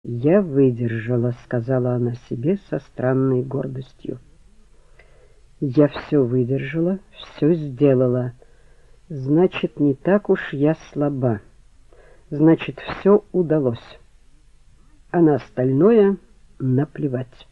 «Я выдержала», — сказала она себе со странной гордостью. «Я все выдержала, все сделала. Значит, не так уж я слаба. Значит, все удалось. А на остальное наплевать».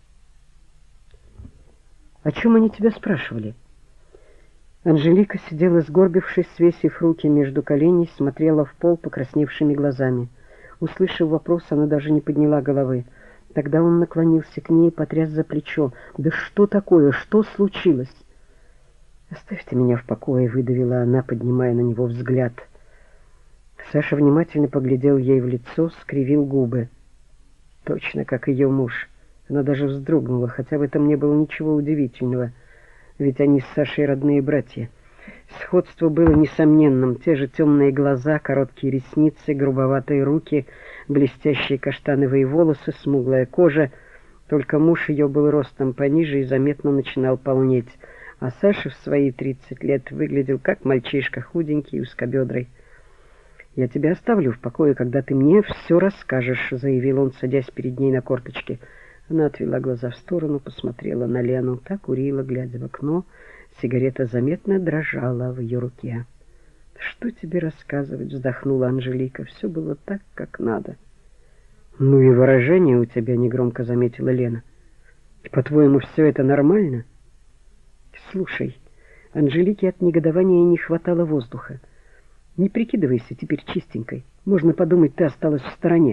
«О чем они тебя спрашивали?» Анжелика сидела сгорбившись, свесив руки между коленей, смотрела в пол покрасневшими глазами. Услышав вопрос, она даже не подняла головы. Тогда он наклонился к ней и потряс за плечо. «Да что такое? Что случилось?» «Оставьте меня в покое», — выдавила она, поднимая на него взгляд. Саша внимательно поглядел ей в лицо, скривил губы. Точно как ее муж. Она даже вздрогнула, хотя в этом не было ничего удивительного, ведь они с Сашей родные братья. Сходство было несомненным. Те же темные глаза, короткие ресницы, грубоватые руки, блестящие каштановые волосы, смуглая кожа. Только муж ее был ростом пониже и заметно начинал полнеть, а Саша в свои 30 лет выглядел как мальчишка, худенький и узкобедрый. «Я тебя оставлю в покое, когда ты мне все расскажешь», — заявил он, садясь перед ней на корточки. Она отвела глаза в сторону, посмотрела на Лену. Та курила, глядя в окно. Сигарета заметно дрожала в ее руке. «Что тебе рассказывать?» — вздохнула Анжелика. «Все было так, как надо». «Ну и выражение у тебя», — негромко заметила Лена. «По-твоему, все это нормально?» «Слушай». Анжелике от негодования не хватало воздуха. «Не прикидывайся теперь чистенькой. Можно подумать, ты осталась в стороне».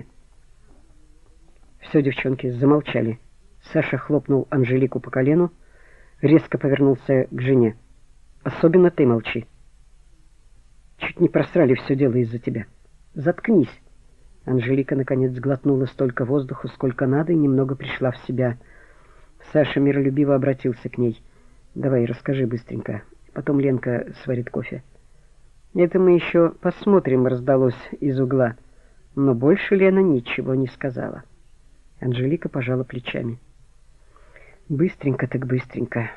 Все, девчонки, замолчали. Саша хлопнул Анжелику по колену, резко повернулся к жене. «Особенно ты молчи. Чуть не просрали все дело из-за тебя. Заткнись». Анжелика, наконец, сглотнула столько воздуха, сколько надо, и немного пришла в себя. Саша миролюбиво обратился к ней. «Давай, расскажи быстренько. Потом Ленка сварит кофе». «Это мы еще посмотрим», — раздалось из угла. Но больше Лена ничего не сказала. Анжелика пожала плечами. «Быстренько так быстренько».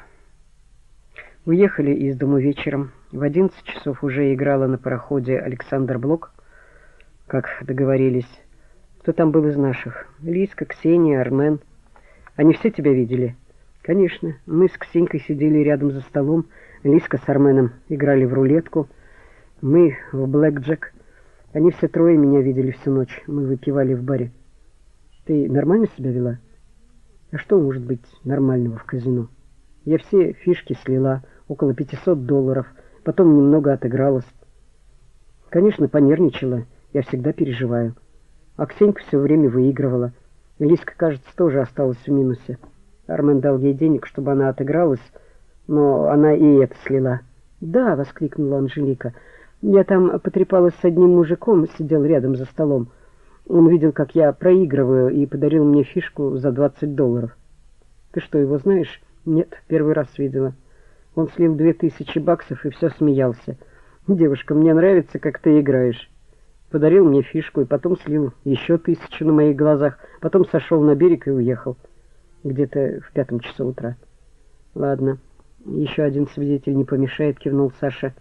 Уехали из дому вечером. В 11 часов уже играла на пароходе «Александр Блок», как договорились. Кто там был из наших? Лиска, Ксения, Армен. Они все тебя видели? Конечно. Мы с Ксенькой сидели рядом за столом. Лиска с Арменом играли в рулетку. Мы в блэкджек. Они все трое меня видели всю ночь. Мы выпивали в баре. Ты нормально себя вела? А что может быть нормального в казино? Я все фишки слила, около $500. Потом немного отыгралась. Конечно, понервничала. Я всегда переживаю. А Ксенька все время выигрывала. Лиска, кажется, тоже осталась в минусе. Армен дал ей денег, чтобы она отыгралась, но она и это слила. «Да», — воскликнула Анжелика. «Я там потрепалась с одним мужиком, сидел рядом за столом. Он видел, как я проигрываю, и подарил мне фишку за $20. Ты что, его знаешь?» «Нет, первый раз видела. Он слил $2000 и все смеялся. Девушка, мне нравится, как ты играешь». Подарил мне фишку и потом слил еще 1000 на моих глазах. Потом сошел на берег и уехал. Где-то в 5 часу утра. «Ладно, еще один свидетель не помешает», — кивнул Саша.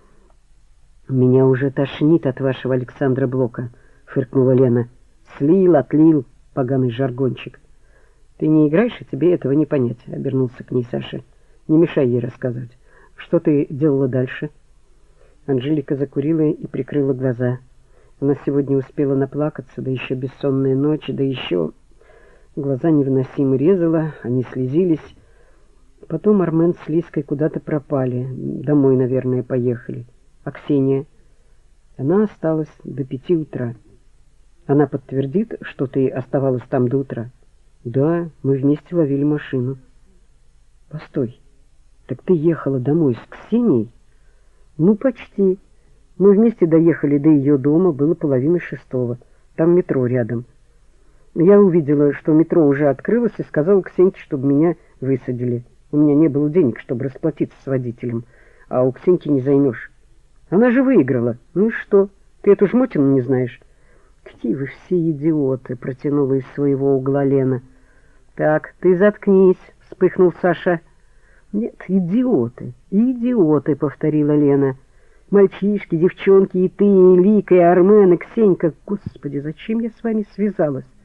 «Меня уже тошнит от вашего Александра Блока», — фыркнула Лена. «Слил, отлил, поганый жаргончик». «Ты не играешь, и тебе этого не понять», — обернулся к ней Саша. «Не мешай ей рассказывать. Что ты делала дальше?» Анжелика закурила и прикрыла глаза. Она сегодня успела наплакаться, да еще бессонная ночь, да еще... Глаза невыносимо резала, они слезились. Потом Армен с Лиской куда-то пропали. Домой, наверное, поехали. А Ксения? Она осталась до 5 утра. Она подтвердит, что ты оставалась там до утра? Да, мы вместе ловили машину. Постой, так ты ехала домой с Ксенией? Ну, почти. Мы вместе доехали до ее дома, было 5:30. Там метро рядом. Я увидела, что метро уже открылось, и сказала Ксеньке, чтобы меня высадили. У меня не было денег, чтобы расплатиться с водителем, а у Ксеньки не займешь. Она же выиграла. Ну и что? Ты эту жмотину не знаешь? Какие вы все идиоты, протянула из своего угла Лена. Так, ты заткнись, вспыхнул Саша. Нет, идиоты, повторила Лена. Мальчишки, девчонки, и ты, и Лика, и Армен, и Ксенька. Господи, зачем я с вами связалась?